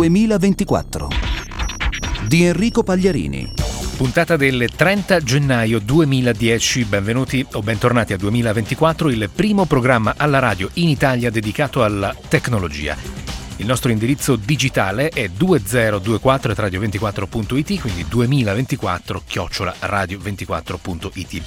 2024 di Enrico Pagliarini. Puntata del 30 gennaio 2010, benvenuti o bentornati a 2024, il primo programma alla radio in Italia dedicato alla tecnologia. Il nostro indirizzo digitale è 2024@radio24.it, quindi 2024@radio24.it.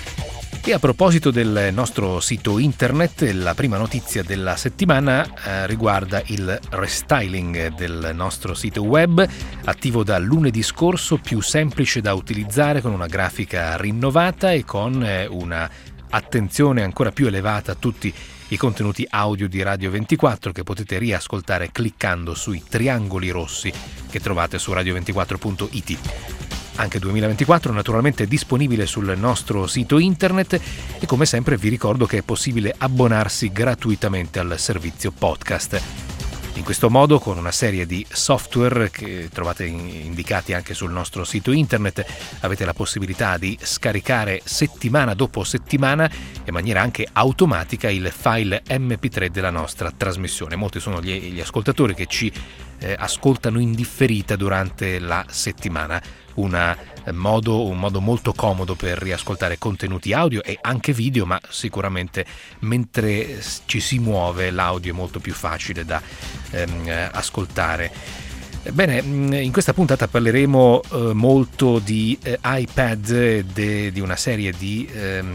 E a proposito del nostro sito internet, la prima notizia della settimana riguarda il restyling del nostro sito web, attivo da lunedì scorso, più semplice da utilizzare, con una grafica rinnovata e con una attenzione ancora più elevata a tutti i contenuti audio di Radio 24 che potete riascoltare cliccando sui triangoli rossi che trovate su radio24.it. Anche 2024 naturalmente è disponibile sul nostro sito internet e come sempre vi ricordo che è possibile abbonarsi gratuitamente al servizio podcast. In questo modo, con una serie di software che trovate indicati anche sul nostro sito internet, avete la possibilità di scaricare settimana dopo settimana in maniera anche automatica il file MP3 della nostra trasmissione. Molti sono gli ascoltatori che ci ascoltano in differita durante la settimana. Un modo molto comodo per riascoltare contenuti audio e anche video, ma sicuramente mentre ci si muove l'audio è molto più facile da ascoltare. Bene, in questa puntata parleremo molto di iPad, di una serie di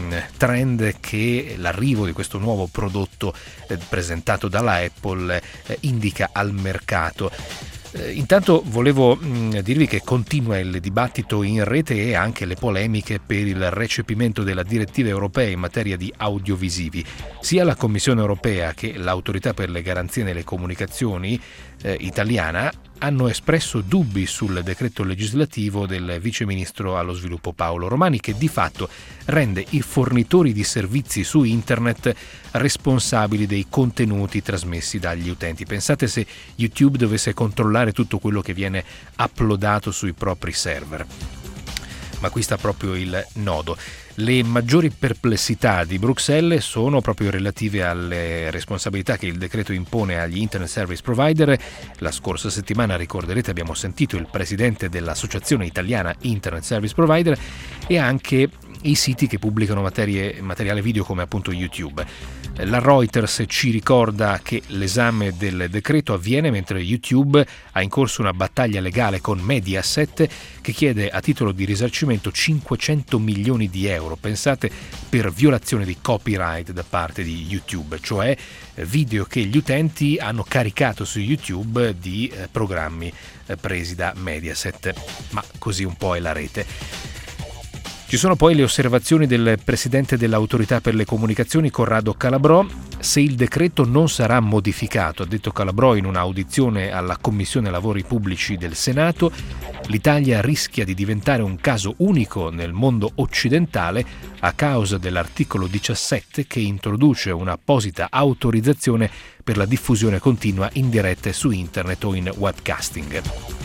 trend che l'arrivo di questo nuovo prodotto presentato dalla Apple indica al mercato. Intanto volevo dirvi che continua il dibattito in rete e anche le polemiche per il recepimento della direttiva europea in materia di audiovisivi. Sia la Commissione europea che l'Autorità per le garanzie nelle comunicazioni italiana hanno espresso dubbi sul decreto legislativo del vice ministro allo sviluppo Paolo Romani, che di fatto rende i fornitori di servizi su internet responsabili dei contenuti trasmessi dagli utenti. Pensate se YouTube dovesse controllare tutto quello che viene uploadato sui propri server. Ma qui sta proprio il nodo. Le maggiori perplessità di Bruxelles sono proprio relative alle responsabilità che il decreto impone agli Internet Service Provider. La scorsa settimana, ricorderete, abbiamo sentito il presidente dell'Associazione Italiana Internet Service Provider e anche i siti che pubblicano materiale video come appunto YouTube. La Reuters ci ricorda che l'esame del decreto avviene mentre YouTube ha in corso una battaglia legale con Mediaset che chiede a titolo di risarcimento 500 milioni di euro, pensate, per violazione di copyright da parte di YouTube, cioè video che gli utenti hanno caricato su YouTube di programmi presi da Mediaset. Ma così un po' è la rete. Ci sono poi le osservazioni del presidente dell'Autorità per le comunicazioni, Corrado Calabrò. Se il decreto non sarà modificato, ha detto Calabrò in un'audizione alla Commissione Lavori Pubblici del Senato, l'Italia rischia di diventare un caso unico nel mondo occidentale a causa dell'articolo 17 che introduce un'apposita autorizzazione per la diffusione continua in diretta su internet o in webcasting.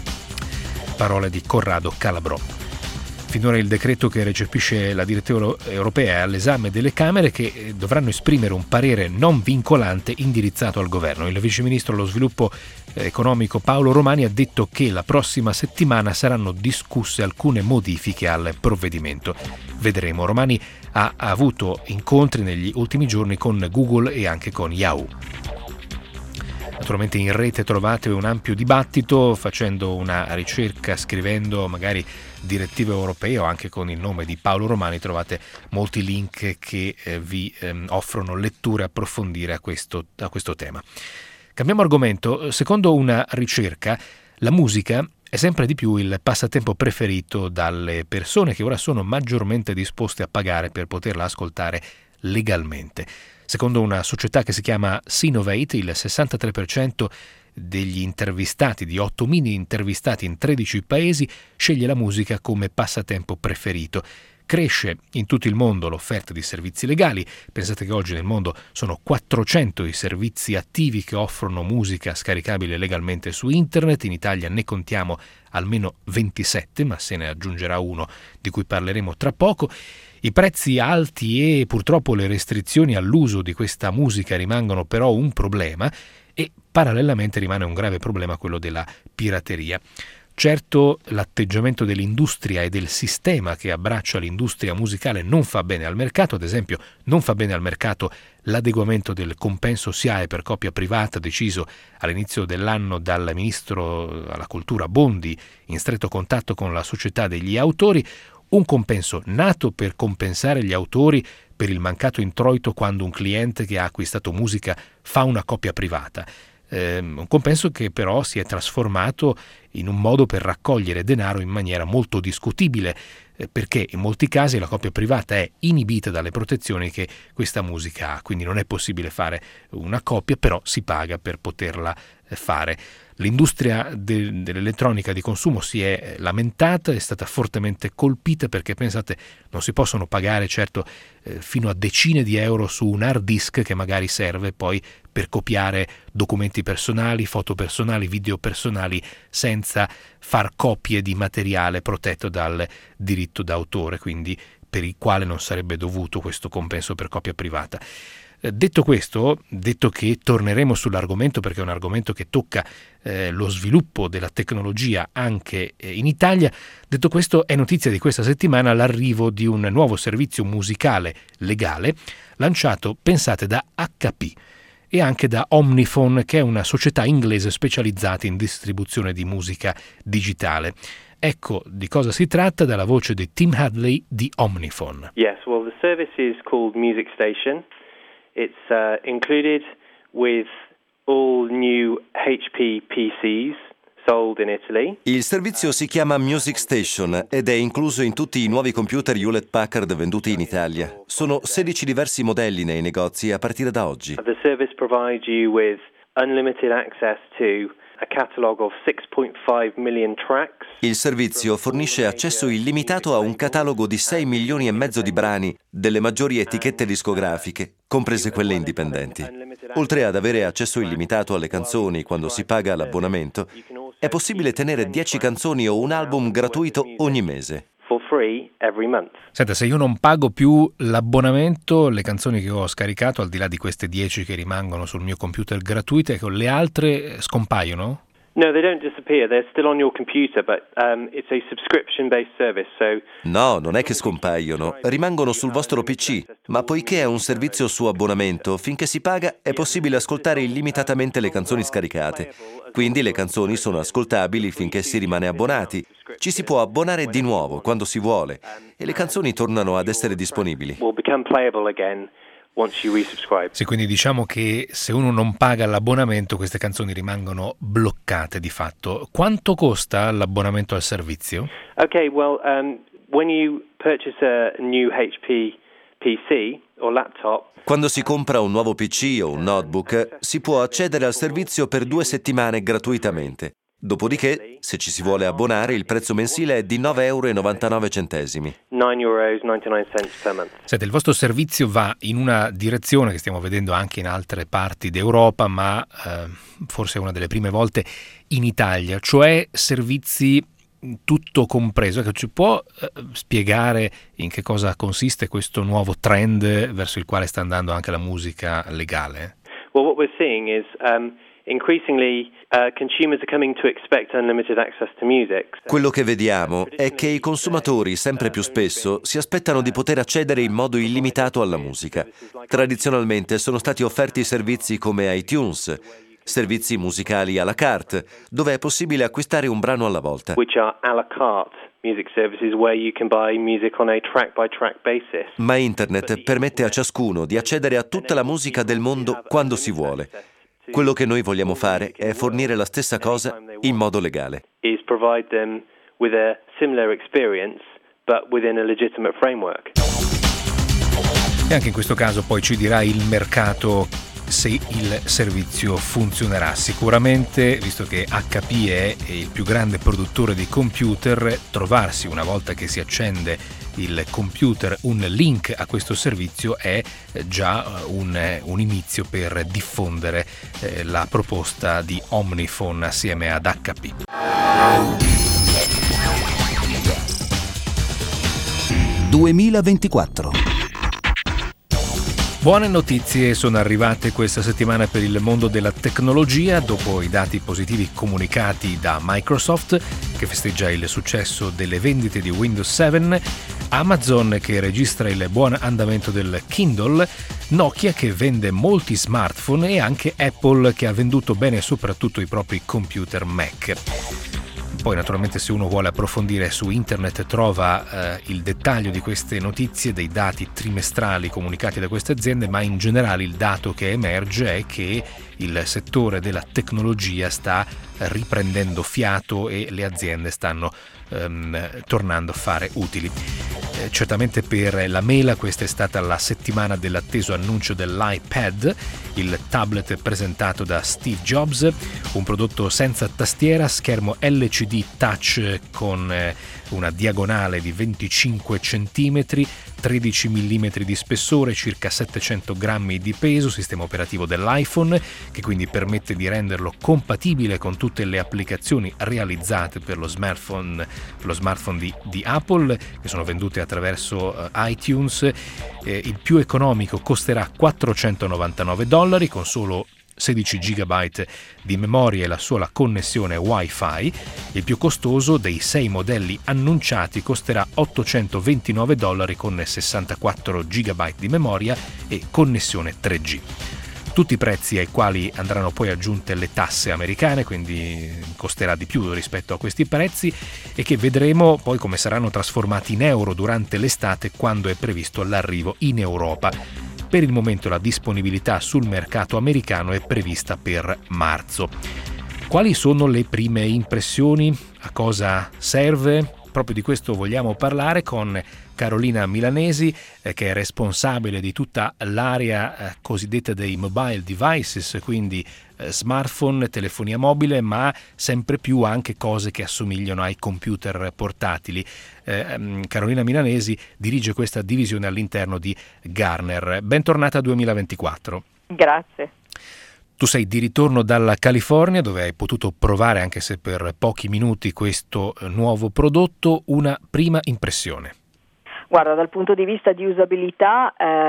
Parole di Corrado Calabrò. Finora il decreto che recepisce la direttiva europea è all'esame delle Camere, che dovranno esprimere un parere non vincolante indirizzato al governo. Il viceministro allo sviluppo economico Paolo Romani ha detto che la prossima settimana saranno discusse alcune modifiche al provvedimento. Vedremo. Romani ha avuto incontri negli ultimi giorni con Google e anche con Yahoo. Naturalmente in rete trovate un ampio dibattito, facendo una ricerca, scrivendo magari direttive europee o anche con il nome di Paolo Romani trovate molti link che vi offrono letture e approfondire a questo tema. Cambiamo argomento. Secondo una ricerca, la musica è sempre di più il passatempo preferito dalle persone, che ora sono maggiormente disposte a pagare per poterla ascoltare legalmente. Secondo una società che si chiama Sinovate, il 63% degli intervistati, di 8.000 intervistati in 13 paesi, sceglie la musica come passatempo preferito. Cresce in tutto il mondo l'offerta di servizi legali. Pensate che oggi nel mondo sono 400 i servizi attivi che offrono musica scaricabile legalmente su internet. In Italia ne contiamo almeno 27, ma se ne aggiungerà uno di cui parleremo tra poco. I prezzi alti e purtroppo le restrizioni all'uso di questa musica rimangono però un problema, e parallelamente rimane un grave problema quello della pirateria. Certo, l'atteggiamento dell'industria e del sistema che abbraccia l'industria musicale non fa bene al mercato. Ad esempio, non fa bene al mercato l'adeguamento del compenso SIAE per coppia privata deciso all'inizio dell'anno dal ministro alla cultura Bondi in stretto contatto con la società degli autori, un compenso nato per compensare gli autori per il mancato introito quando un cliente che ha acquistato musica fa una coppia privata. Un compenso che però si è trasformato in un modo per raccogliere denaro in maniera molto discutibile, perché in molti casi la coppia privata è inibita dalle protezioni che questa musica ha, quindi non è possibile fare una coppia, però si paga per poterla fare. L'industria dell'elettronica di consumo si è lamentata, è stata fortemente colpita perché, pensate, non si possono pagare certo fino a decine di euro su un hard disk che magari serve poi per copiare documenti personali, foto personali, video personali senza far copie di materiale protetto dal diritto d'autore, quindi per il quale non sarebbe dovuto questo compenso per copia privata. Detto questo, detto che torneremo sull'argomento perché è un argomento che tocca lo sviluppo della tecnologia anche in Italia, detto questo è notizia di questa settimana l'arrivo di un nuovo servizio musicale legale lanciato, pensate, da HP e anche da Omnifon, che è una società inglese specializzata in distribuzione di musica digitale. Ecco di cosa si tratta dalla voce di Tim Hadley di Omnifon. Yes, well, the service is called Music Station. It's included with all new HP PCs sold in Italy. Il servizio si chiama Music Station ed è incluso in tutti i nuovi computer Hewlett-Packard venduti in Italia. Sono 16 diversi modelli nei negozi a partire da oggi. The service provides you with unlimited access to a catalog of 6.5 million tracks. Il servizio fornisce accesso illimitato a un catalogo di 6 milioni e mezzo di brani delle maggiori etichette discografiche, comprese quelle indipendenti. Oltre ad avere accesso illimitato alle canzoni quando si paga l'abbonamento, è possibile tenere 10 canzoni o un album gratuito ogni mese. For free every month. Senta, se io non pago più l'abbonamento, le canzoni che ho scaricato, al di là di queste 10 che rimangono sul mio computer gratuite, le altre scompaiono? No, they don't disappear. They're still on your computer, but it's a subscription-based service, so... No, non è che scompaiono, rimangono sul vostro PC, ma poiché è un servizio su abbonamento, finché si paga è possibile ascoltare illimitatamente le canzoni scaricate. Quindi le canzoni sono ascoltabili finché si rimane abbonati. Ci si può abbonare di nuovo quando si vuole e le canzoni tornano ad essere disponibili. Will become playable again once you resubscribe. Sì, quindi diciamo che se uno non paga l'abbonamento queste canzoni rimangono bloccate di fatto. Quanto costa l'abbonamento al servizio? Okay, well, when you purchase a new HP PC or laptop, quando si compra un nuovo PC o un notebook, si può accedere al servizio per 2 settimane gratuitamente. Dopodiché, se ci si vuole abbonare, il prezzo mensile è di €9,99. €9.99 per month. Senti, il vostro servizio va in una direzione che stiamo vedendo anche in altre parti d'Europa, ma forse è una delle prime volte in Italia, cioè servizi tutto compreso. Ecco, ci può spiegare in che cosa consiste questo nuovo trend verso il quale sta andando anche la musica legale? Well, what we're seeing is increasingly consumers are coming to expect unlimited access to music. Quello che vediamo è che i consumatori sempre più spesso si aspettano di poter accedere in modo illimitato alla musica. Tradizionalmente sono stati offerti servizi come iTunes, servizi musicali à la carte, dove è possibile acquistare un brano alla volta. Which are à la carte music services where you can buy music on a track by track basis. Ma internet permette a ciascuno di accedere a tutta la musica del mondo quando si vuole. Quello che noi vogliamo fare è fornire la stessa cosa in modo legale. Is provide them with a similar experience but within a legitimate framework. E anche in questo caso poi ci dirà il mercato se il servizio funzionerà. Sicuramente, visto che HP è il più grande produttore di computer, trovarsi una volta che si accende il computer un link a questo servizio è già un inizio per diffondere la proposta di Omnifon assieme ad HP. Buone notizie sono arrivate questa settimana per il mondo della tecnologia dopo i dati positivi comunicati da Microsoft, che festeggia il successo delle vendite di Windows 7, Amazon che registra il buon andamento del Kindle, Nokia che vende molti smartphone e anche Apple che ha venduto bene soprattutto i propri computer Mac. Poi naturalmente se uno vuole approfondire su internet trova il dettaglio di queste notizie, dei dati trimestrali comunicati da queste aziende, ma in generale il dato che emerge è che il settore della tecnologia sta riprendendo fiato e le aziende stanno tornando a fare utili. Certamente per la mela questa è stata la settimana dell'atteso annuncio dell'iPad, il tablet presentato da Steve Jobs, un prodotto senza tastiera, schermo LCD touch con una diagonale di 25 cm, 13 mm di spessore, circa 700 grammi di peso, sistema operativo dell'iPhone che quindi permette di renderlo compatibile con tutte le applicazioni realizzate per lo smartphone di Apple, che sono vendute attraverso iTunes. Il più economico costerà $499 con solo 16 GB di memoria e la sola connessione Wi-Fi. Il più costoso dei 6 modelli annunciati costerà $829 con 64 GB di memoria e connessione 3G. Tutti i prezzi ai quali andranno poi aggiunte le tasse americane, quindi costerà di più rispetto a questi prezzi, e che vedremo poi come saranno trasformati in euro durante l'estate, quando è previsto l'arrivo in Europa. Per il momento la disponibilità sul mercato americano è prevista per marzo. Quali sono le prime impressioni? A cosa serve? Proprio di questo vogliamo parlare con Carolina Milanesi, che è responsabile di tutta l'area cosiddetta dei mobile devices, quindi smartphone, telefonia mobile, ma sempre più anche cose che assomigliano ai computer portatili. Carolina Milanesi dirige questa divisione all'interno di Gartner. Bentornata 2024. Grazie. Tu sei di ritorno dalla California, dove hai potuto provare, anche se per pochi minuti, questo nuovo prodotto. Una prima impressione? Guarda, dal punto di vista di usabilità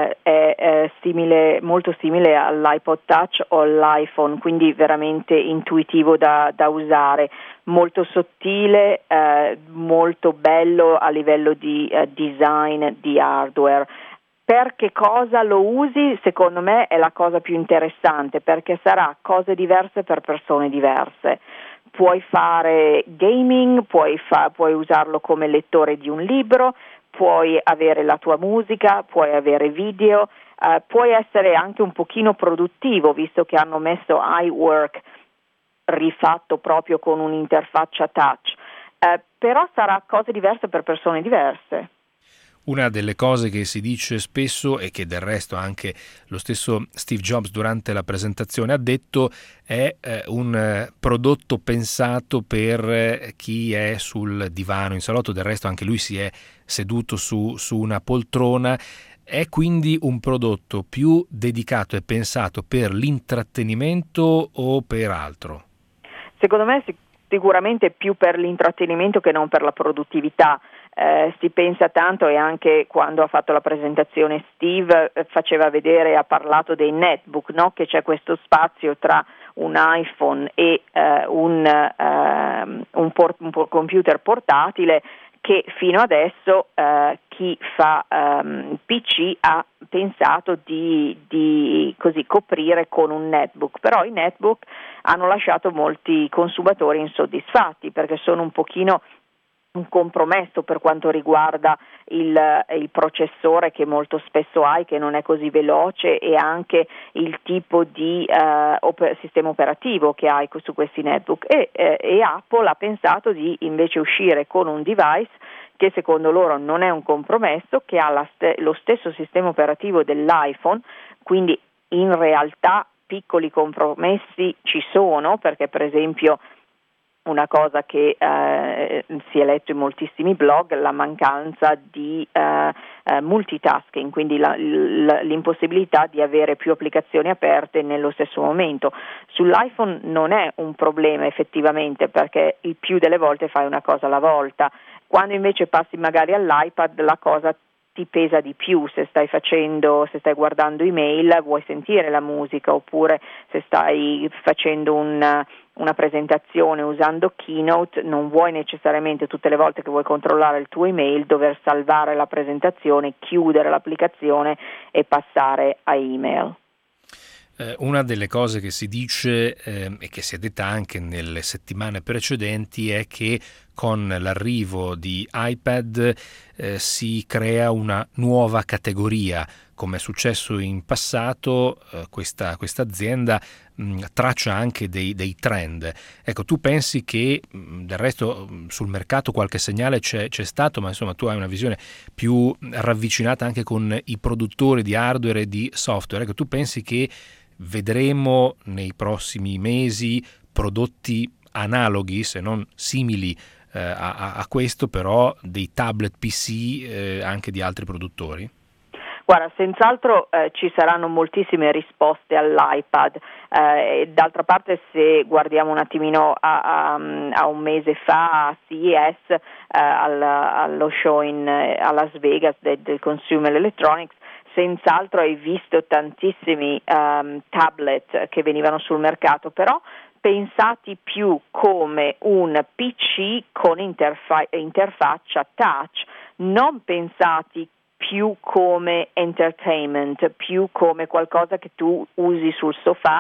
è simile, molto simile all'iPod Touch o all'iPhone, quindi veramente intuitivo da usare, molto sottile, molto bello a livello di design, di hardware. Per che cosa lo usi? Secondo me è la cosa più interessante, perché sarà cose diverse per persone diverse. Puoi fare gaming, puoi usarlo come lettore di un libro, puoi avere la tua musica, puoi avere video, puoi essere anche un pochino produttivo, visto che hanno messo iWork rifatto proprio con un'interfaccia touch, però sarà cose diverse per persone diverse. Una delle cose che si dice spesso, e che del resto anche lo stesso Steve Jobs durante la presentazione ha detto, è un prodotto pensato per chi è sul divano in salotto. Del resto anche lui si è seduto su una poltrona. È quindi un prodotto più dedicato e pensato per l'intrattenimento o per altro? Secondo me sicuramente più per l'intrattenimento che non per la produttività. Si pensa tanto, e anche quando ha fatto la presentazione Steve faceva vedere, ha parlato dei netbook, no? Che c'è questo spazio tra un iPhone e un computer portatile, che fino adesso chi fa PC ha pensato di così coprire con un netbook, però i netbook hanno lasciato molti consumatori insoddisfatti, perché sono un pochino un compromesso per quanto riguarda il processore che molto spesso hai, che non è così veloce, e anche il tipo di sistema operativo che hai su questi netbook, e Apple ha pensato di invece uscire con un device che secondo loro non è un compromesso, che ha lo stesso sistema operativo dell'iPhone, quindi in realtà piccoli compromessi ci sono, perché per esempio una cosa che si è letto in moltissimi blog, la mancanza di multitasking, quindi l'impossibilità di avere più applicazioni aperte nello stesso momento. Sull'iPhone non è un problema effettivamente, perché il più delle volte fai una cosa alla volta. Quando invece passi magari all'iPad, la cosa ti pesa di più. Se stai guardando email, vuoi sentire la musica, oppure se stai facendo una presentazione usando Keynote, non vuoi necessariamente tutte le volte che vuoi controllare il tuo email dover salvare la presentazione, chiudere l'applicazione e passare a email. Una delle cose che si dice e che si è detta anche nelle settimane precedenti è che con l'arrivo di iPad si crea una nuova categoria. Come è successo in passato, questa azienda traccia anche dei trend. Ecco, tu pensi che del resto sul mercato qualche segnale c'è stato, ma insomma tu hai una visione più ravvicinata anche con i produttori di hardware e di software. Ecco, tu pensi che vedremo nei prossimi mesi prodotti analoghi, se non simili a questo, però dei tablet PC anche di altri produttori? Guarda, senz'altro ci saranno moltissime risposte all'iPad. D'altra parte, se guardiamo un attimino a un mese fa a CES, allo show a Las Vegas del Consumer Electronics, senz'altro hai visto tantissimi tablet che venivano sul mercato, però pensati più come un PC con interfaccia touch, non pensati più come entertainment, più come qualcosa che tu usi sul sofà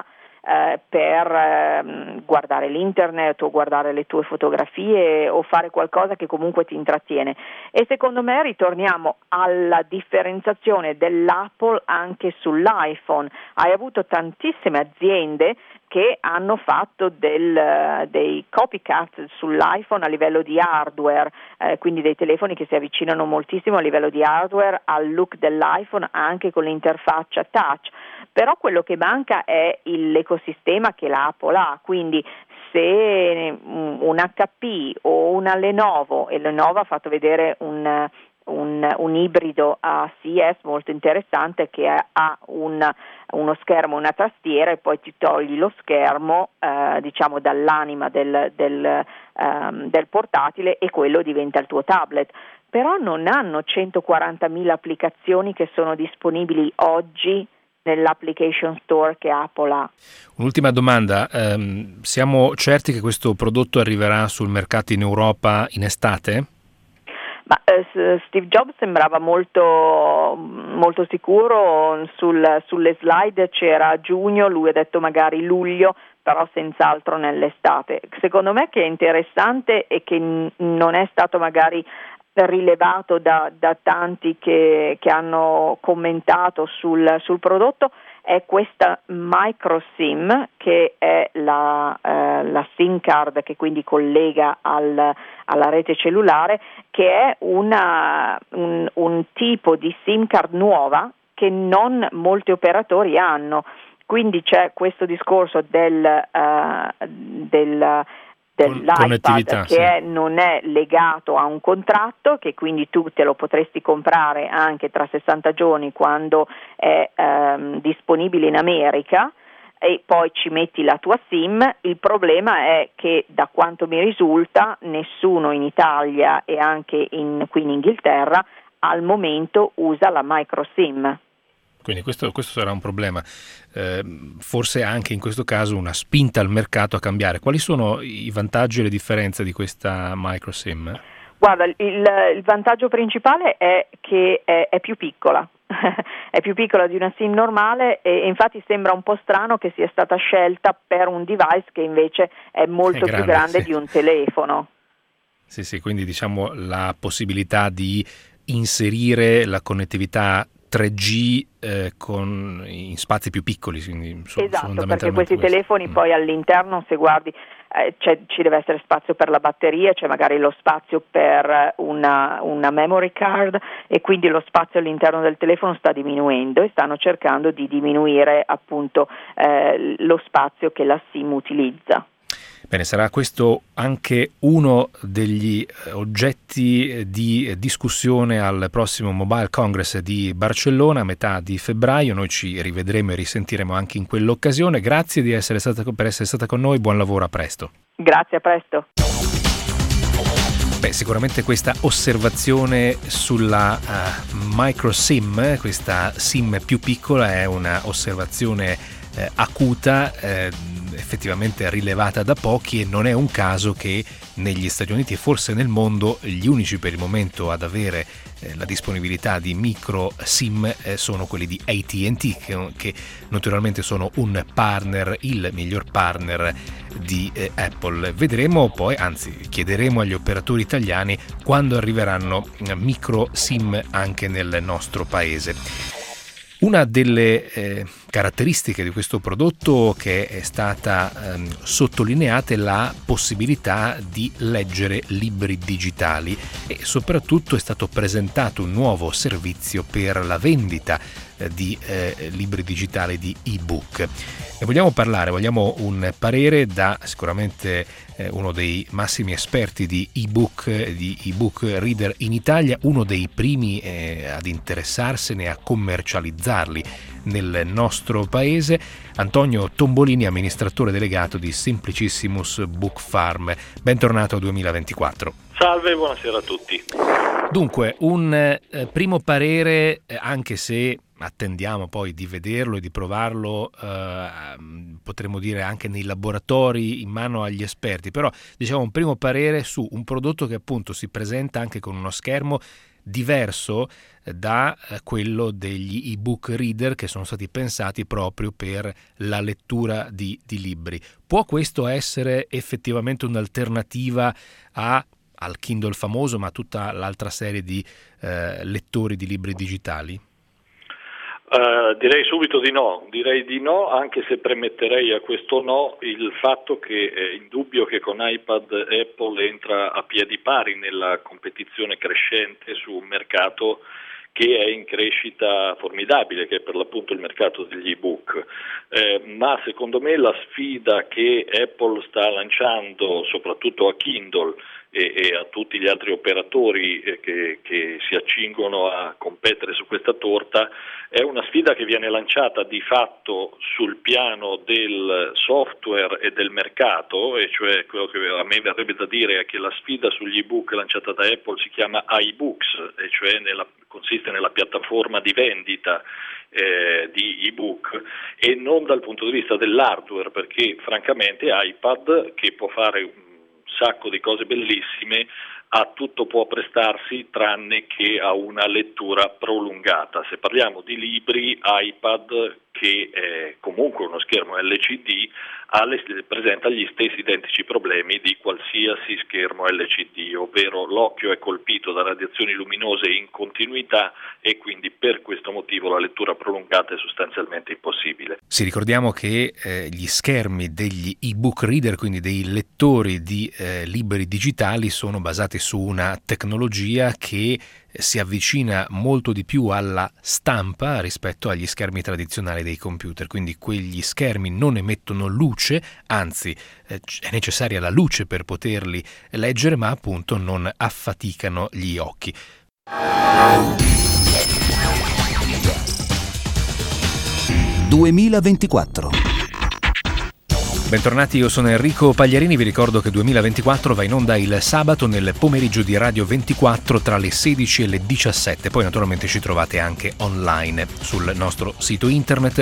per guardare l'internet o guardare le tue fotografie o fare qualcosa che comunque ti intrattiene. E secondo me ritorniamo alla differenziazione dell'Apple anche sull'iPhone. Hai avuto tantissime aziende che hanno fatto dei copycat sull'iPhone a livello di hardware, quindi dei telefoni che si avvicinano moltissimo a livello di hardware al look dell'iPhone anche con l'interfaccia touch. Però quello che manca è l'ecosistema che l'Apple ha, quindi se un HP o una Lenovo, e Lenovo ha fatto vedere un ibrido a CES molto interessante che ha uno schermo, una tastiera, e poi ti togli lo schermo diciamo dall'anima del portatile e quello diventa il tuo tablet. Però non hanno 140.000 applicazioni che sono disponibili oggi nell'application store che Apple ha. Un'ultima domanda, siamo certi che questo prodotto arriverà sul mercato in Europa in estate? Ma Steve Jobs sembrava molto sicuro, sulle slide c'era giugno, lui ha detto magari luglio, però senz'altro nell'estate. Secondo me che è interessante e che non è stato magari rilevato da tanti che hanno commentato sul prodotto è questa micro SIM, che è la SIM card che quindi collega alla rete cellulare, che è un tipo di SIM card nuova che non molti operatori hanno. Quindi c'è questo discorso dell'iPad che non è legato a un contratto, che quindi tu te lo potresti comprare anche tra 60 giorni quando è disponibile in America, e poi ci metti la tua SIM. Il problema è che, da quanto mi risulta, nessuno in Italia e anche qui in Inghilterra al momento usa la micro SIM. Quindi questo sarà un problema, forse anche in questo caso una spinta al mercato a cambiare. Quali sono i vantaggi e le differenze di questa micro SIM? Guarda, il vantaggio principale è che è più piccola, è più piccola di una SIM normale, e infatti sembra un po' strano che sia stata scelta per un device che invece è molto più grande, sì, di un telefono. Sì, quindi diciamo la possibilità di inserire la connettività 3G in spazi più piccoli, quindi esatto, perché questi telefoni poi all'interno, se guardi, ci deve essere spazio per la batteria, c'è magari lo spazio per una memory card, e quindi lo spazio all'interno del telefono sta diminuendo, e stanno cercando di diminuire appunto lo spazio che la SIM utilizza. Bene, sarà questo anche uno degli oggetti di discussione al prossimo Mobile Congress di Barcellona a metà di febbraio. Noi ci rivedremo e risentiremo anche in quell'occasione. Grazie per essere stata con noi, buon lavoro, a presto. Grazie, a presto. Beh, sicuramente questa osservazione sulla micro SIM, questa SIM più piccola, è una osservazione acuta, effettivamente rilevata da pochi, e non è un caso che negli Stati Uniti e forse nel mondo gli unici per il momento ad avere la disponibilità di micro SIM sono quelli di AT&T, che naturalmente sono un partner, il miglior partner di Apple. Vedremo poi, anzi chiederemo agli operatori italiani quando arriveranno micro SIM anche nel nostro paese. Una delle caratteristiche di questo prodotto che è stata sottolineata è la possibilità di leggere libri digitali, e soprattutto è stato presentato un nuovo servizio per la vendita di libri digitali, di ebook. Ne vogliamo parlare, vogliamo un parere da sicuramente uno dei massimi esperti di ebook reader in Italia, uno dei primi ad interessarsene, a commercializzarli nel nostro paese, Antonio Tombolini, amministratore delegato di Simplicissimus Book Farm. Bentornato a 2024. Salve, buonasera a tutti. Dunque, un primo parere, anche se attendiamo poi di vederlo e di provarlo, potremmo dire anche nei laboratori, in mano agli esperti, però diciamo un primo parere su un prodotto che appunto si presenta anche con uno schermo diverso da quello degli ebook reader che sono stati pensati proprio per la lettura di libri. Può questo essere effettivamente un'alternativa al Kindle famoso, ma a tutta l'altra serie di lettori di libri digitali? Direi subito di no, anche se premetterei a questo no il fatto che è indubbio che con iPad Apple entra a piedi pari nella competizione crescente su un mercato che è in crescita formidabile, che è per l'appunto il mercato degli ebook. Ma secondo me la sfida che Apple sta lanciando soprattutto a Kindle e a tutti gli altri operatori che si accingono a competere su questa torta è una sfida che viene lanciata di fatto sul piano del software e del mercato, e cioè quello che a me verrebbe da dire è che la sfida sugli ebook lanciata da Apple si chiama iBooks, e cioè consiste nella piattaforma di vendita di ebook, e non dal punto di vista dell'hardware, perché francamente iPad, che può fare un sacco di cose bellissime, a tutto può prestarsi tranne che a una lettura prolungata. Se parliamo di libri, iPad, che è comunque uno schermo LCD, presenta gli stessi identici problemi di qualsiasi schermo LCD, ovvero l'occhio è colpito da radiazioni luminose in continuità e quindi per questo motivo la lettura prolungata è sostanzialmente impossibile. Sì, ricordiamo che gli schermi degli ebook reader, quindi dei lettori di libri digitali, sono basati su una tecnologia che si avvicina molto di più alla stampa rispetto agli schermi tradizionali dei computer, quindi quegli schermi non emettono luce, anzi è necessaria la luce per poterli leggere, ma appunto non affaticano gli occhi. «2024». Bentornati, io sono Enrico Pagliarini, vi ricordo che 2024 va in onda il sabato nel pomeriggio di Radio 24 tra le 16 e le 17, poi naturalmente ci trovate anche online sul nostro sito internet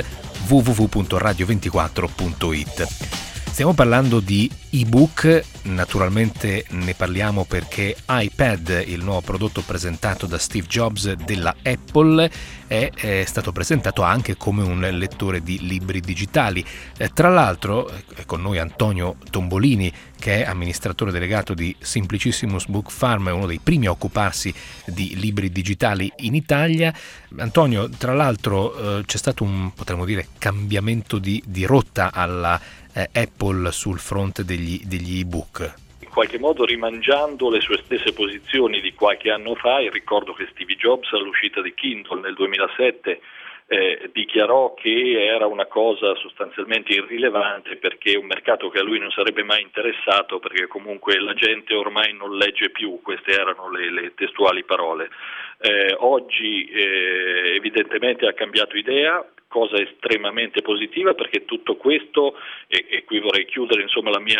www.radio24.it. Stiamo parlando di ebook, naturalmente ne parliamo perché iPad, il nuovo prodotto presentato da Steve Jobs della Apple, è stato presentato anche come un lettore di libri digitali. Tra l'altro è con noi Antonio Tombolini, che è amministratore delegato di Simplicissimus Book Farm, è uno dei primi a occuparsi di libri digitali in Italia. Antonio, tra l'altro c'è stato potremmo dire, cambiamento di rotta alla Apple sul fronte degli ebook. In qualche modo rimangiando le sue stesse posizioni di qualche anno fa. Il ricordo che Steve Jobs all'uscita di Kindle nel 2007 dichiarò che era una cosa sostanzialmente irrilevante, perché è un mercato che a lui non sarebbe mai interessato, perché comunque la gente ormai non legge più. Queste erano le testuali parole. Oggi evidentemente ha cambiato idea, cosa estremamente positiva, perché tutto questo, e qui vorrei chiudere insomma la mia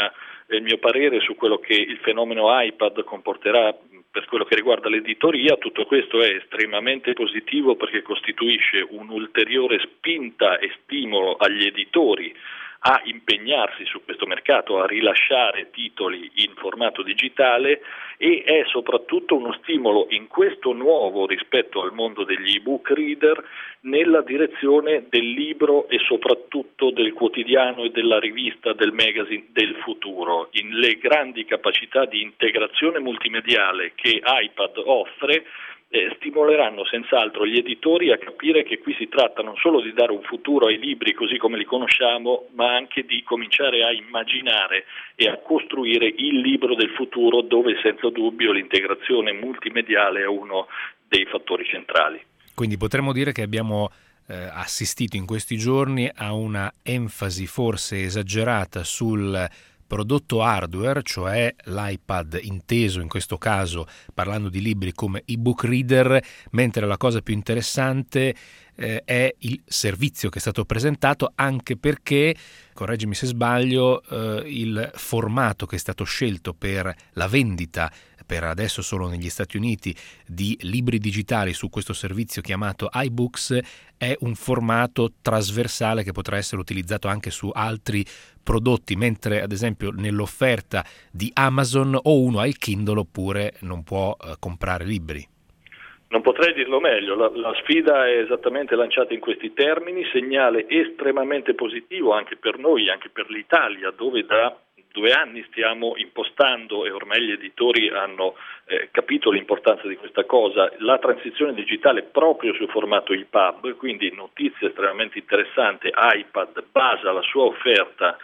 il mio parere su quello che il fenomeno iPad comporterà per quello che riguarda l'editoria. Tutto questo è estremamente positivo perché costituisce un'ulteriore spinta e stimolo agli editori a impegnarsi su questo mercato, a rilasciare titoli in formato digitale, e è soprattutto uno stimolo in questo nuovo rispetto al mondo degli ebook reader nella direzione del libro e soprattutto del quotidiano e della rivista, del magazine del futuro. Le grandi capacità di integrazione multimediale che iPad offre stimoleranno senz'altro gli editori a capire che qui si tratta non solo di dare un futuro ai libri così come li conosciamo, ma anche di cominciare a immaginare e a costruire il libro del futuro, dove senza dubbio l'integrazione multimediale è uno dei fattori centrali. Quindi potremmo dire che abbiamo assistito in questi giorni a una enfasi forse esagerata sul prodotto hardware, cioè l'iPad inteso in questo caso, parlando di libri, come ebook reader, mentre la cosa più interessante è il servizio che è stato presentato, anche perché, correggimi se sbaglio, il formato che è stato scelto per la vendita, per adesso solo negli Stati Uniti, di libri digitali su questo servizio chiamato iBooks è un formato trasversale che potrà essere utilizzato anche su altri prodotti, mentre ad esempio nell'offerta di Amazon o uno ha il Kindle oppure non può comprare libri. Non potrei dirlo meglio, la sfida è esattamente lanciata in questi termini, segnale estremamente positivo anche per noi, anche per l'Italia, dove da 2 anni stiamo impostando, e ormai gli editori hanno capito l'importanza di questa cosa, la transizione digitale proprio sul formato EPUB, quindi notizia estremamente interessante. iPad basa la sua offerta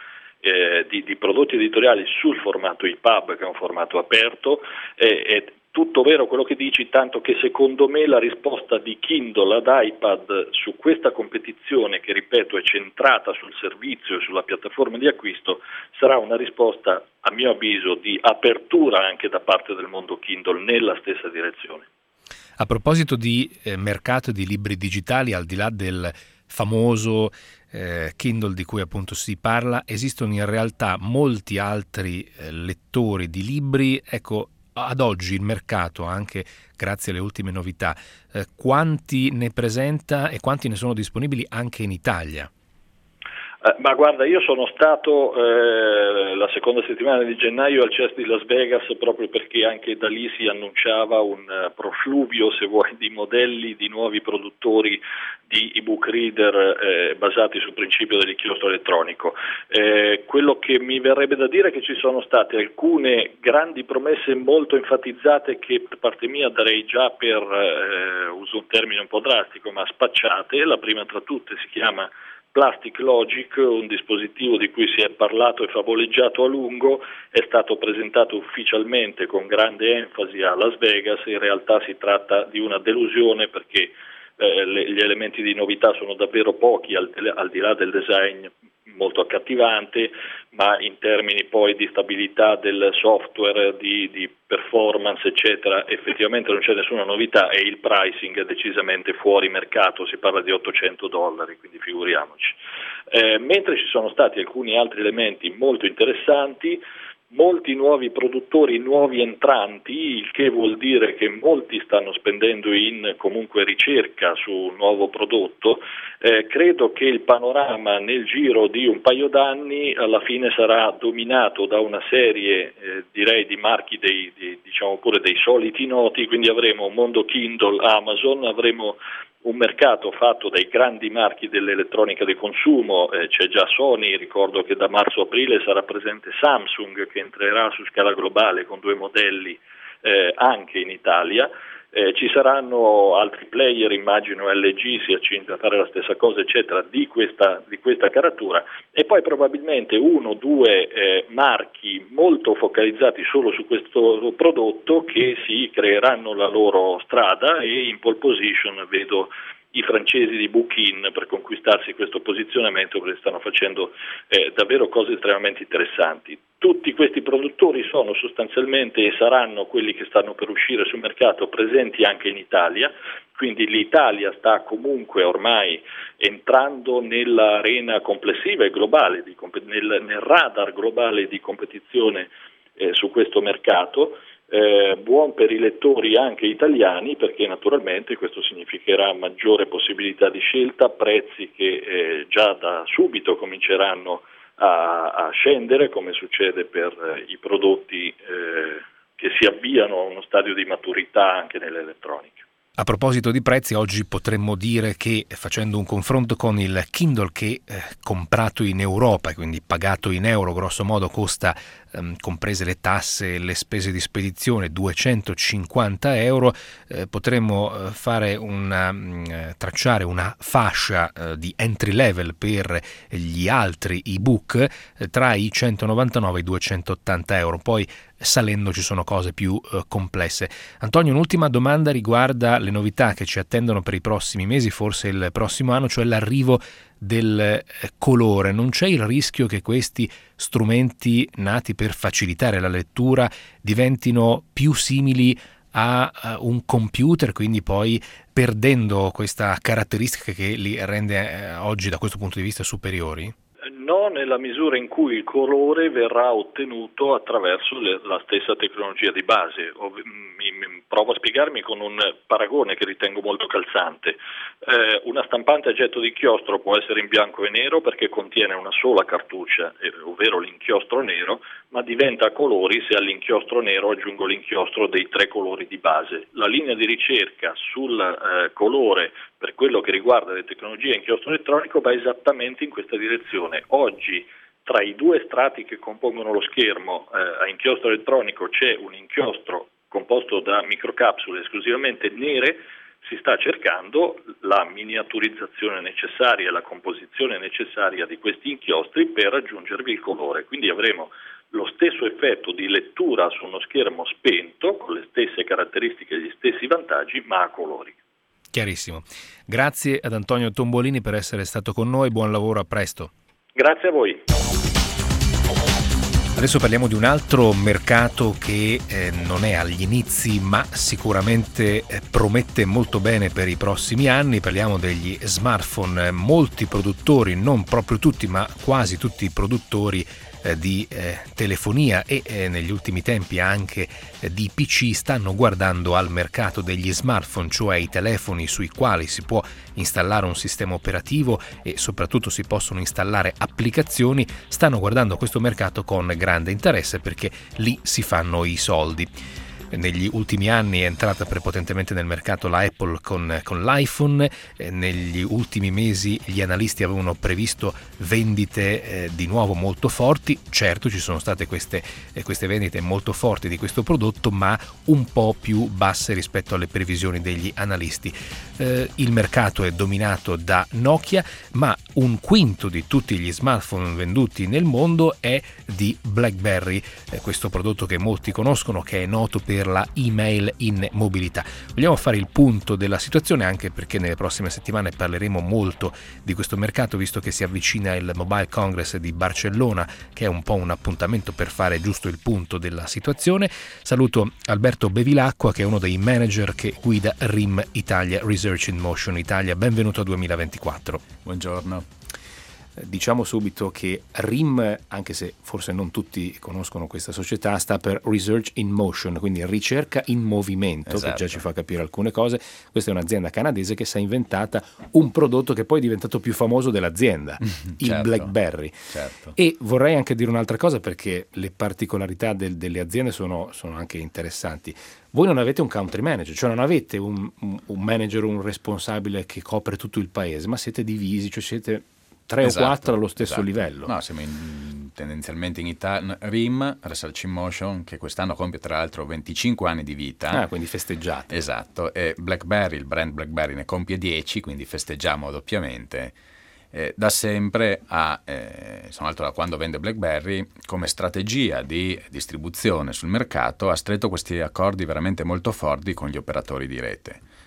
di prodotti editoriali sul formato EPUB, che è un formato aperto, è tutto vero quello che dici, tanto che secondo me la risposta di Kindle ad iPad su questa competizione, che ripeto è centrata sul servizio e sulla piattaforma di acquisto, sarà una risposta, a mio avviso, di apertura anche da parte del mondo Kindle nella stessa direzione. A proposito di mercato di libri digitali, al di là del famoso Kindle di cui appunto si parla, esistono in realtà molti altri lettori di libri. Ecco, ad oggi il mercato, anche grazie alle ultime novità, quanti ne presenta e quanti ne sono disponibili anche in Italia? Ma guarda, io sono stato la seconda settimana di gennaio al CES di Las Vegas, proprio perché anche da lì si annunciava un profluvio, se vuoi, di modelli di nuovi produttori di ebook reader basati sul principio dell'inchiostro elettronico. Quello che mi verrebbe da dire è che ci sono state alcune grandi promesse molto enfatizzate che per parte mia darei già per, uso un termine un po' drastico, ma spacciate. La prima tra tutte si chiama Plastic Logic, un dispositivo di cui si è parlato e favoleggiato a lungo, è stato presentato ufficialmente con grande enfasi a Las Vegas. In realtà si tratta di una delusione, perché gli elementi di novità sono davvero pochi, al di là del design molto accattivante, ma in termini poi di stabilità del software, di performance eccetera, effettivamente non c'è nessuna novità, e il pricing è decisamente fuori mercato, si parla di $800, quindi figuriamoci. Mentre ci sono stati alcuni altri elementi molto interessanti, molti nuovi produttori, nuovi entranti, il che vuol dire che molti stanno spendendo in comunque ricerca su un nuovo prodotto. Credo che il panorama nel giro di un paio d'anni alla fine sarà dominato da una serie direi di marchi diciamo pure dei soliti noti, quindi avremo un mondo Kindle, Amazon, avremo un mercato fatto dai grandi marchi dell'elettronica di consumo, c'è già Sony, ricordo che da marzo-aprile sarà presente Samsung, che entrerà su scala globale con 2 modelli anche in Italia. Ci saranno altri player, immagino LG si accinge a fare la stessa cosa eccetera, di questa caratura, e poi probabilmente 1 o 2 marchi molto focalizzati solo su questo prodotto che si creeranno la loro strada, e in pole position vedo i francesi di Bookin per conquistarsi questo posizionamento, perché stanno facendo davvero cose estremamente interessanti. Tutti questi produttori sono sostanzialmente e saranno quelli che stanno per uscire sul mercato presenti anche in Italia, quindi l'Italia sta comunque ormai entrando nell'arena complessiva e globale, nel radar globale di competizione su questo mercato. Buon per i lettori anche italiani, perché naturalmente questo significherà maggiore possibilità di scelta, prezzi che già da subito cominceranno a scendere, come succede per i prodotti che si avviano a uno stadio di maturità anche nell'elettronica. A proposito di prezzi, oggi potremmo dire che, facendo un confronto con il Kindle che comprato in Europa e quindi pagato in euro, grosso modo costa, comprese le tasse e le spese di spedizione, 250 euro, potremmo tracciare una fascia di entry level per gli altri ebook tra i 199 e i 280 euro. Poi salendo ci sono cose più complesse. Antonio, un'ultima domanda riguarda le novità che ci attendono per i prossimi mesi, forse il prossimo anno, cioè l'arrivo del colore. Non c'è il rischio che questi strumenti nati per facilitare la lettura diventino più simili a un computer, quindi poi perdendo questa caratteristica che li rende oggi da questo punto di vista superiori? No, nella misura in cui il colore verrà ottenuto attraverso la stessa tecnologia di base. Provo a spiegarmi con un paragone che ritengo molto calzante. Una stampante a getto di inchiostro può essere in bianco e nero perché contiene una sola cartuccia, ovvero l'inchiostro nero, ma diventa a colori se all'inchiostro nero aggiungo l'inchiostro dei 3 colori di base. La linea di ricerca sul colore per quello che riguarda le tecnologie a inchiostro elettronico va esattamente in questa direzione. Oggi tra i 2 strati che compongono lo schermo a inchiostro elettronico c'è un inchiostro composto da microcapsule esclusivamente nere. Si sta cercando la miniaturizzazione necessaria e la composizione necessaria di questi inchiostri per raggiungervi il colore, quindi avremo lo stesso effetto di lettura su uno schermo spento con le stesse caratteristiche e gli stessi vantaggi, ma a colori. Chiarissimo. Grazie ad Antonio Tombolini per essere stato con noi, buon lavoro, a presto. Grazie a voi. Adesso parliamo di un altro mercato che non è agli inizi, ma sicuramente promette molto bene per i prossimi anni. Parliamo degli smartphone. Molti produttori, non proprio tutti, ma quasi tutti i produttori di telefonia e negli ultimi tempi anche di PC stanno guardando al mercato degli smartphone, cioè i telefoni sui quali si può installare un sistema operativo e soprattutto si possono installare applicazioni. Stanno guardando questo mercato con grande interesse perché lì si fanno i soldi. Negli ultimi anni è entrata prepotentemente nel mercato la Apple con l'iPhone, negli ultimi mesi gli analisti avevano previsto vendite di nuovo molto forti. Certo, ci sono state queste vendite molto forti di questo prodotto, ma un po' più basse rispetto alle previsioni degli analisti. Il mercato è dominato da Nokia, ma 1/5 di tutti gli smartphone venduti nel mondo è di BlackBerry, questo prodotto che molti conoscono, che è noto per la email in mobilità. Vogliamo fare il punto della situazione, anche perché nelle prossime settimane parleremo molto di questo mercato, visto che si avvicina il Mobile Congress di Barcellona, che è un po' un appuntamento per fare giusto il punto della situazione. Saluto Alberto Bevilacqua, che è uno dei manager che guida RIM Italia, Research in Motion Italia. Benvenuto a 2024. Buongiorno. Diciamo subito che RIM, anche se forse non tutti conoscono questa società, sta per Research in Motion, quindi ricerca in movimento, esatto, che già ci fa capire alcune cose. Questa è un'azienda canadese che si è inventata un prodotto che poi è diventato più famoso dell'azienda, il certo, BlackBerry. Certo. E vorrei anche dire un'altra cosa, perché le particolarità delle aziende sono anche interessanti. Voi non avete un country manager, cioè non avete un manager, un responsabile che copre tutto il paese, ma siete divisi, cioè siete 3 o 4 allo stesso livello. No, siamo tendenzialmente in Italia. RIM, Research in Motion, che quest'anno compie tra l'altro 25 anni di vita. Ah, quindi festeggiate. Esatto, e BlackBerry, il brand BlackBerry ne compie 10, quindi festeggiamo doppiamente. Da sempre insomma, da quando vende BlackBerry, come strategia di distribuzione sul mercato, ha stretto questi accordi veramente molto forti con gli operatori di rete.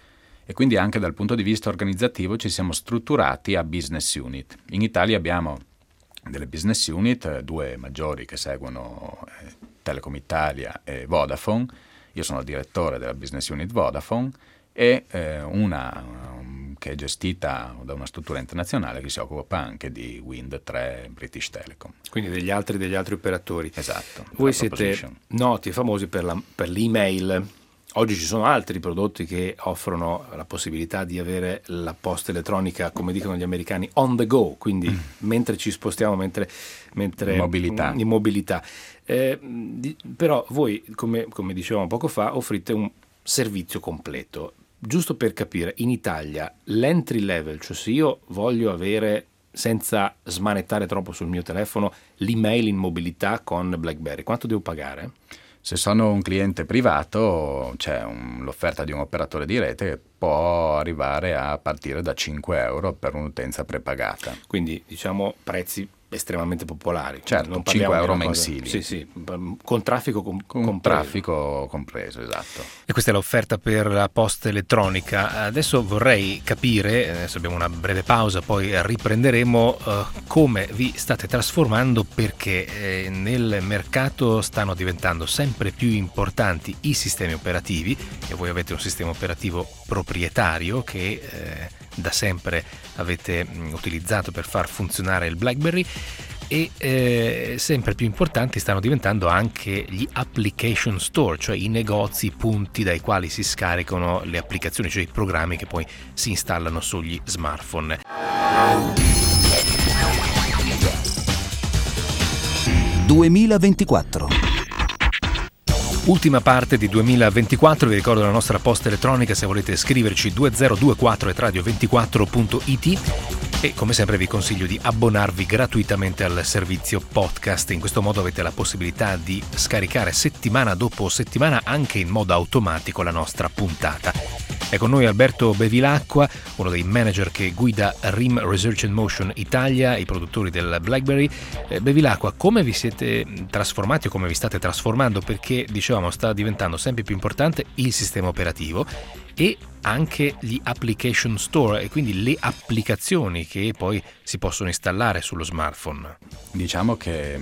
e quindi anche dal punto di vista organizzativo ci siamo strutturati a business unit. In Italia abbiamo delle business unit, 2 maggiori che seguono Telecom Italia e Vodafone. Io sono il direttore della business unit Vodafone e una che è gestita da una struttura internazionale che si occupa anche di Wind Tre, British Telecom. Quindi degli altri operatori. Esatto. Voi siete noti e famosi per l'email. Oggi ci sono altri prodotti che offrono la possibilità di avere la posta elettronica, come dicono gli americani, on the go, quindi mentre ci spostiamo, mentre in mobilità. Però voi, come dicevamo poco fa, offrite un servizio completo. Giusto per capire, in Italia l'entry level, cioè se io voglio avere, senza smanettare troppo sul mio telefono, l'email in mobilità con BlackBerry, quanto devo pagare? Se sono un cliente privato c'è l'offerta di un operatore di rete che può arrivare a partire da 5 euro per un'utenza prepagata. Quindi diciamo prezzi estremamente popolari. Certo, non 5 euro mensili. Sì, con traffico compreso. Traffico compreso, esatto. E questa è l'offerta per la posta elettronica. Adesso vorrei capire, adesso abbiamo una breve pausa, poi riprenderemo, come vi state trasformando, perché nel mercato stanno diventando sempre più importanti i sistemi operativi, e voi avete un sistema operativo proprietario che da sempre avete utilizzato per far funzionare il BlackBerry, e sempre più importanti stanno diventando anche gli application store, cioè i negozi, punti dai quali si scaricano le applicazioni, cioè i programmi che poi si installano sugli smartphone. ...2024. Ultima parte di 2024, vi ricordo la nostra posta elettronica se volete scriverci 2024@radio24.it, e come sempre vi consiglio di abbonarvi gratuitamente al servizio podcast. In questo modo avete la possibilità di scaricare settimana dopo settimana, anche in modo automatico, la nostra puntata. È con noi Alberto Bevilacqua, uno dei manager che guida RIM Research and Motion Italia, i produttori del BlackBerry. Bevilacqua, come vi siete trasformati o come vi state trasformando? Perché, dicevamo, sta diventando sempre più importante il sistema operativo e anche gli application store, e quindi le applicazioni che poi si possono installare sullo smartphone. Diciamo che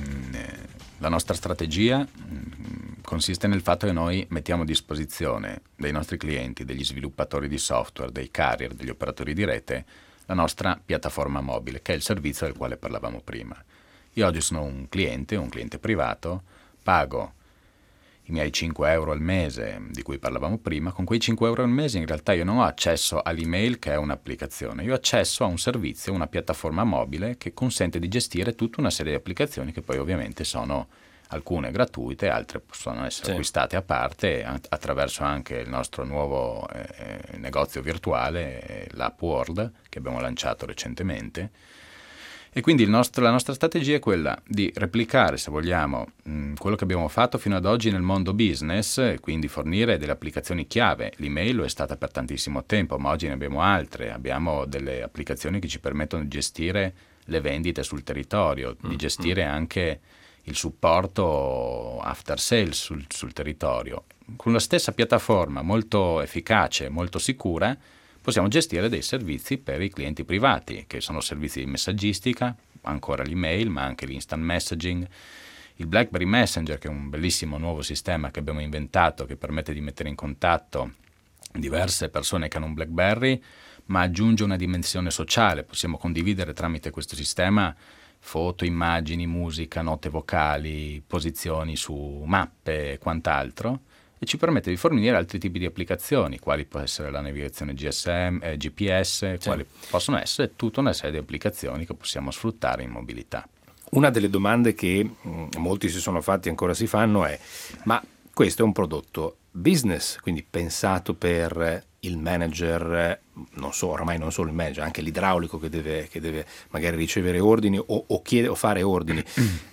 la nostra strategia consiste nel fatto che noi mettiamo a disposizione dei nostri clienti, degli sviluppatori di software, dei carrier, degli operatori di rete, la nostra piattaforma mobile, che è il servizio del quale parlavamo prima. Io oggi sono un cliente privato, pago i miei 5 euro al mese di cui parlavamo prima. Con quei 5 euro al mese in realtà io non ho accesso all'email, che è un'applicazione, io ho accesso a un servizio, una piattaforma mobile che consente di gestire tutta una serie di applicazioni che poi ovviamente sono alcune gratuite, altre possono essere acquistate a parte attraverso anche il nostro nuovo negozio virtuale, l'App World, che abbiamo lanciato recentemente. E quindi la nostra strategia è quella di replicare, se vogliamo, quello che abbiamo fatto fino ad oggi nel mondo business, e quindi fornire delle applicazioni chiave. L'email lo è stata per tantissimo tempo, ma oggi ne abbiamo altre. Abbiamo delle applicazioni che ci permettono di gestire le vendite sul territorio, di gestire anche il supporto after sales sul territorio. Con la stessa piattaforma molto efficace, molto sicura, possiamo gestire dei servizi per i clienti privati, che sono servizi di messaggistica, ancora l'email, ma anche l'instant messaging, il BlackBerry Messenger, che è un bellissimo nuovo sistema che abbiamo inventato, che permette di mettere in contatto diverse persone che hanno un BlackBerry, ma aggiunge una dimensione sociale. Possiamo condividere tramite questo sistema foto, immagini, musica, note vocali, posizioni su mappe e quant'altro, e ci permette di fornire altri tipi di applicazioni, quali può essere la navigazione GSM, GPS, quali possono essere tutta una serie di applicazioni che possiamo sfruttare in mobilità. Una delle domande che molti si sono fatti e ancora si fanno è: ma questo è un prodotto business, quindi pensato per il manager, ormai non solo il manager, anche l'idraulico che deve magari ricevere ordini o fare ordini,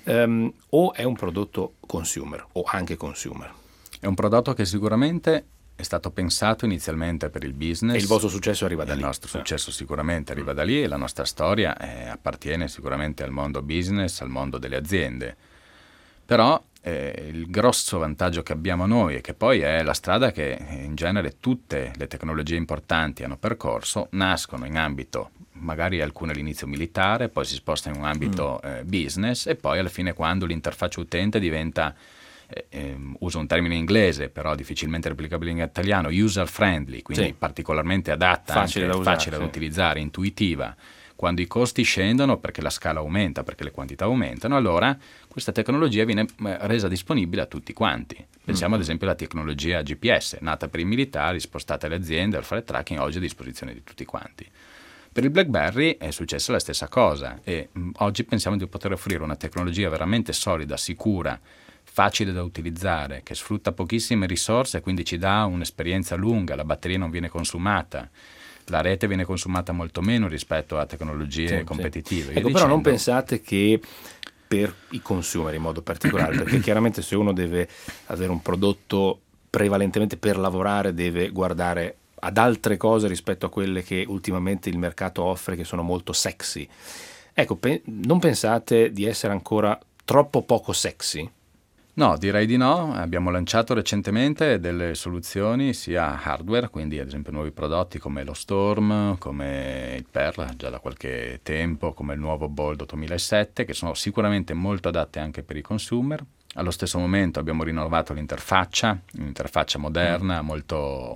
o è un prodotto consumer o anche consumer? È un prodotto che sicuramente è stato pensato inizialmente per il business. E il vostro successo arriva da lì. Il nostro successo sicuramente arriva da lì, e la nostra storia appartiene sicuramente al mondo business, al mondo delle aziende. Però il grosso vantaggio che abbiamo noi, e che poi è la strada che in genere tutte le tecnologie importanti hanno percorso, nascono in ambito, magari alcune all'inizio militare, poi si spostano in un ambito business, e poi alla fine, quando l'interfaccia utente diventa, uso un termine inglese però difficilmente replicabile in italiano, user friendly, quindi particolarmente adatta, facile da utilizzare, intuitiva, quando i costi scendono perché la scala aumenta, perché le quantità aumentano, allora questa tecnologia viene resa disponibile a tutti quanti. Pensiamo ad esempio alla tecnologia GPS, nata per i militari, spostata alle aziende per fare tracking, oggi a disposizione di tutti quanti. Per il BlackBerry è successa la stessa cosa, e oggi pensiamo di poter offrire una tecnologia veramente solida, sicura, facile da utilizzare, che sfrutta pochissime risorse e quindi ci dà un'esperienza lunga, la batteria non viene consumata, la rete viene consumata molto meno rispetto a tecnologie competitive. Ecco, però non pensate che per i consumer in modo particolare, perché chiaramente se uno deve avere un prodotto prevalentemente per lavorare, deve guardare ad altre cose rispetto a quelle che ultimamente il mercato offre, che sono molto sexy. Ecco, non pensate di essere ancora troppo poco sexy? No, direi di no. Abbiamo lanciato recentemente delle soluzioni sia hardware, quindi ad esempio nuovi prodotti come lo Storm, come il Pearl già da qualche tempo, come il nuovo Bold 8007, che sono sicuramente molto adatte anche per i consumer. Allo stesso momento abbiamo rinnovato un'interfaccia moderna, molto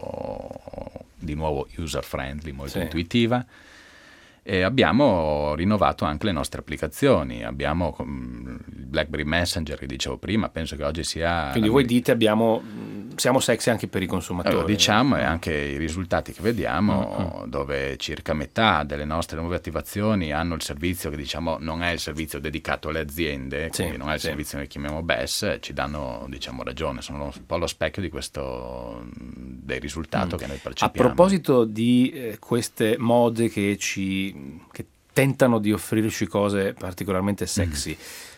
di nuovo user friendly, molto intuitiva. E abbiamo rinnovato anche le nostre applicazioni. Abbiamo il BlackBerry Messenger che dicevo prima, penso che oggi sia... Quindi voi dite siamo sexy anche per i consumatori. Allora, diciamo, e anche i risultati che vediamo, dove circa metà delle nostre nuove attivazioni hanno il servizio che diciamo non è il servizio dedicato alle aziende, quindi non è il servizio che chiamiamo BES, ci danno diciamo ragione, sono un po' lo specchio di questo del risultato che noi percepiamo. A proposito di queste mode che tentano di offrirci cose particolarmente sexy,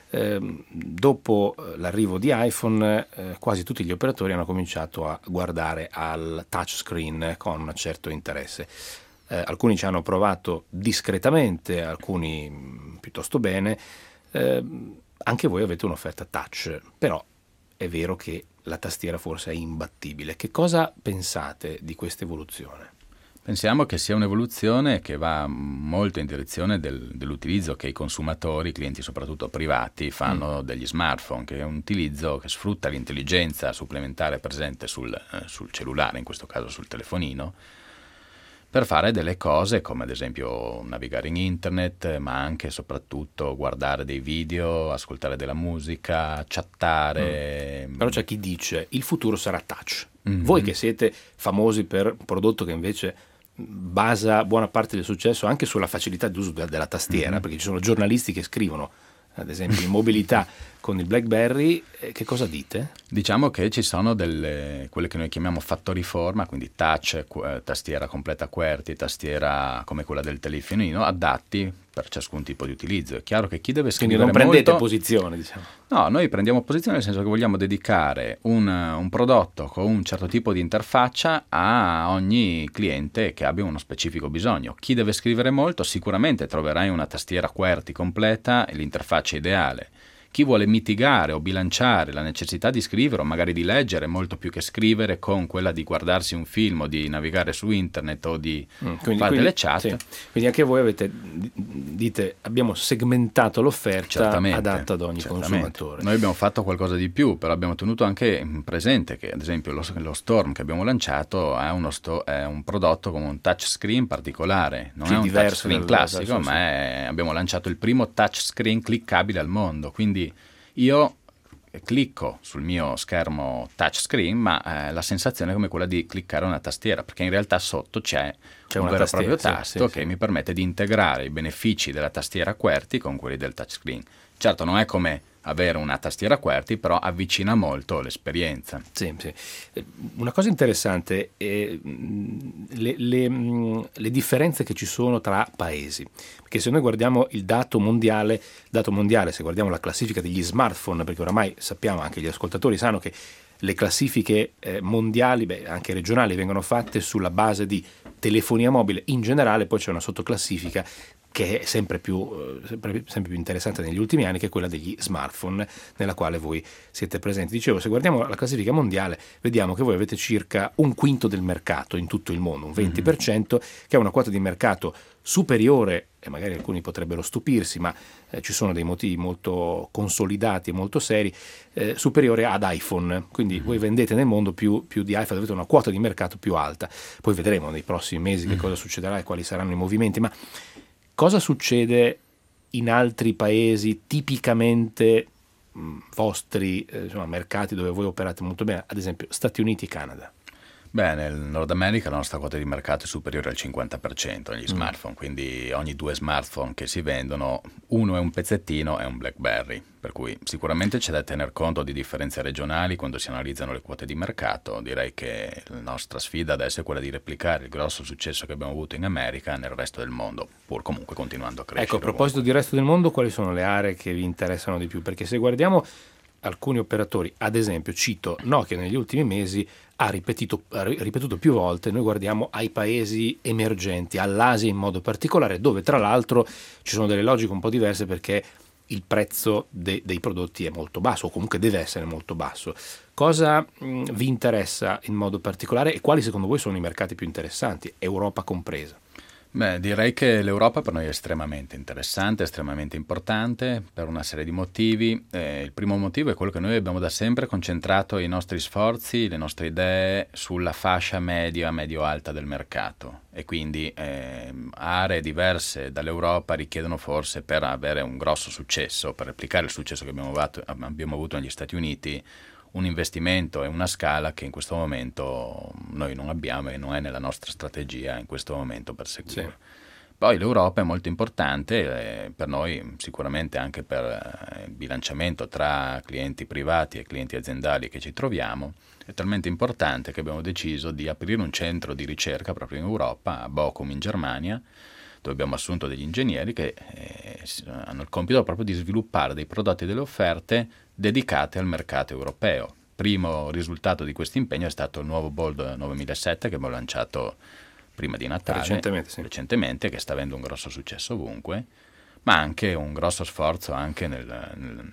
dopo l'arrivo di iPhone quasi tutti gli operatori hanno cominciato a guardare al touchscreen con un certo interesse. Alcuni ci hanno provato discretamente, alcuni piuttosto bene. Anche voi avete un'offerta touch, però è vero che la tastiera forse è imbattibile. Che cosa pensate di questa evoluzione? Pensiamo che sia un'evoluzione che va molto in direzione dell'utilizzo che i consumatori, clienti soprattutto privati, fanno degli smartphone, che è un utilizzo che sfrutta l'intelligenza supplementare presente sul cellulare, in questo caso sul telefonino, per fare delle cose come ad esempio navigare in internet, ma anche e soprattutto guardare dei video, ascoltare della musica, chattare. Però c'è chi dice il futuro sarà touch. Voi che siete famosi per un prodotto che invece basa buona parte del successo anche sulla facilità d'uso della tastiera, perché ci sono giornalisti che scrivono ad esempio in mobilità con il BlackBerry, che cosa dite? Diciamo che ci sono quelle che noi chiamiamo fattori forma, quindi touch, tastiera completa QWERTY, tastiera come quella del telefonino, adatti per ciascun tipo di utilizzo. È chiaro che chi deve scrivere molto... Quindi non prendete molto, posizione, diciamo. No, noi prendiamo posizione nel senso che vogliamo dedicare un prodotto con un certo tipo di interfaccia a ogni cliente che abbia uno specifico bisogno. Chi deve scrivere molto sicuramente troverai una tastiera QWERTY completa e l'interfaccia ideale. Chi vuole mitigare o bilanciare la necessità di scrivere o magari di leggere molto più che scrivere con quella di guardarsi un film o di navigare su internet o di fare delle chat. Sì. Quindi anche voi dite abbiamo segmentato l'offerta adatta ad ogni consumatore. Noi abbiamo fatto qualcosa di più, però abbiamo tenuto anche presente che ad esempio lo Storm che abbiamo lanciato è un prodotto con un touchscreen particolare, non è un touchscreen classico, ma abbiamo lanciato il primo touchscreen cliccabile al mondo, quindi io clicco sul mio schermo touchscreen, ma la sensazione è come quella di cliccare una tastiera, perché in realtà sotto c'è un vero e proprio tasto che mi permette di integrare i benefici della tastiera QWERTY con quelli del touchscreen. Certo, non è come avere una tastiera QWERTY, però avvicina molto l'esperienza. Sì. Una cosa interessante è le differenze che ci sono tra paesi, perché se noi guardiamo il dato mondiale, se guardiamo la classifica degli smartphone, perché oramai sappiamo, anche gli ascoltatori sanno che le classifiche mondiali, anche regionali, vengono fatte sulla base di telefonia mobile in generale, poi c'è una sottoclassifica che è sempre più interessante negli ultimi anni, che è quella degli smartphone, nella quale voi siete presenti. Dicevo, se guardiamo la classifica mondiale, vediamo che voi avete circa un quinto del mercato in tutto il mondo, un 20%, che è una quota di mercato superiore, e magari alcuni potrebbero stupirsi, ma ci sono dei motivi molto consolidati e molto seri, superiore ad iPhone. Quindi voi vendete nel mondo più di iPhone, avete una quota di mercato più alta. Poi vedremo nei prossimi mesi che cosa succederà e quali saranno i movimenti, ma cosa succede in altri paesi tipicamente vostri mercati dove voi operate molto bene, ad esempio Stati Uniti e Canada? Beh, nel Nord America la nostra quota di mercato è superiore al 50% negli smartphone, quindi ogni 2 smartphone che si vendono, uno è un pezzettino e un BlackBerry, per cui sicuramente c'è da tener conto di differenze regionali quando si analizzano le quote di mercato. Direi che la nostra sfida adesso è quella di replicare il grosso successo che abbiamo avuto in America nel resto del mondo, pur comunque continuando a crescere. Ecco, a proposito di resto del mondo, quali sono le aree che vi interessano di più? Perché se guardiamo alcuni operatori, ad esempio cito Nokia, negli ultimi mesi ha ripetuto più volte, noi guardiamo ai paesi emergenti, all'Asia in modo particolare, dove tra l'altro ci sono delle logiche un po' diverse, perché il prezzo dei prodotti è molto basso, o comunque deve essere molto basso. Cosa vi interessa in modo particolare e quali secondo voi sono i mercati più interessanti, Europa compresa? Beh, direi che l'Europa per noi è estremamente interessante, estremamente importante per una serie di motivi. Il primo motivo è quello che noi abbiamo da sempre concentrato i nostri sforzi, le nostre idee sulla fascia medio-alta del mercato, e quindi aree diverse dall'Europa richiedono forse, per avere un grosso successo, per replicare il successo che abbiamo avuto negli Stati Uniti, un investimento e una scala che in questo momento noi non abbiamo e non è nella nostra strategia in questo momento perseguire. Sì. Poi l'Europa è molto importante per noi, sicuramente anche per il bilanciamento tra clienti privati e clienti aziendali che ci troviamo. È talmente importante che abbiamo deciso di aprire un centro di ricerca proprio in Europa, a Bochum in Germania, dove abbiamo assunto degli ingegneri che hanno il compito proprio di sviluppare dei prodotti e delle offerte dedicate al mercato europeo. Primo risultato di questo impegno è stato il nuovo Bold 9007 che abbiamo lanciato prima di Natale, recentemente, che sta avendo un grosso successo ovunque, ma anche un grosso sforzo anche nel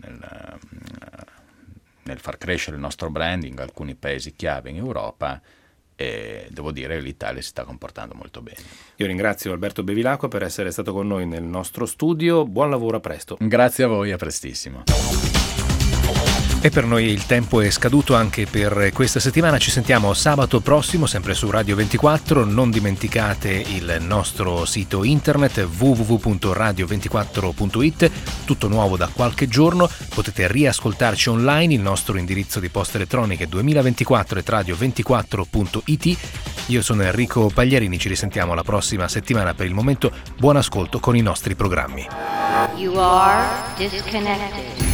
far crescere il nostro branding in alcuni paesi chiave in Europa, e devo dire che l'Italia si sta comportando molto bene. Io ringrazio Alberto Bevilacqua per essere stato con noi nel nostro studio. Buon lavoro, a presto. Grazie a voi, a prestissimo. E per noi il tempo è scaduto anche per questa settimana. Ci sentiamo sabato prossimo, sempre su Radio 24. Non dimenticate il nostro sito internet www.radio24.it, tutto nuovo da qualche giorno. Potete riascoltarci online, il nostro indirizzo di posta elettronica è 2024@radio24.it. Io sono Enrico Pagliarini, ci risentiamo la prossima settimana. Per il momento buon ascolto con i nostri programmi. You are disconnected.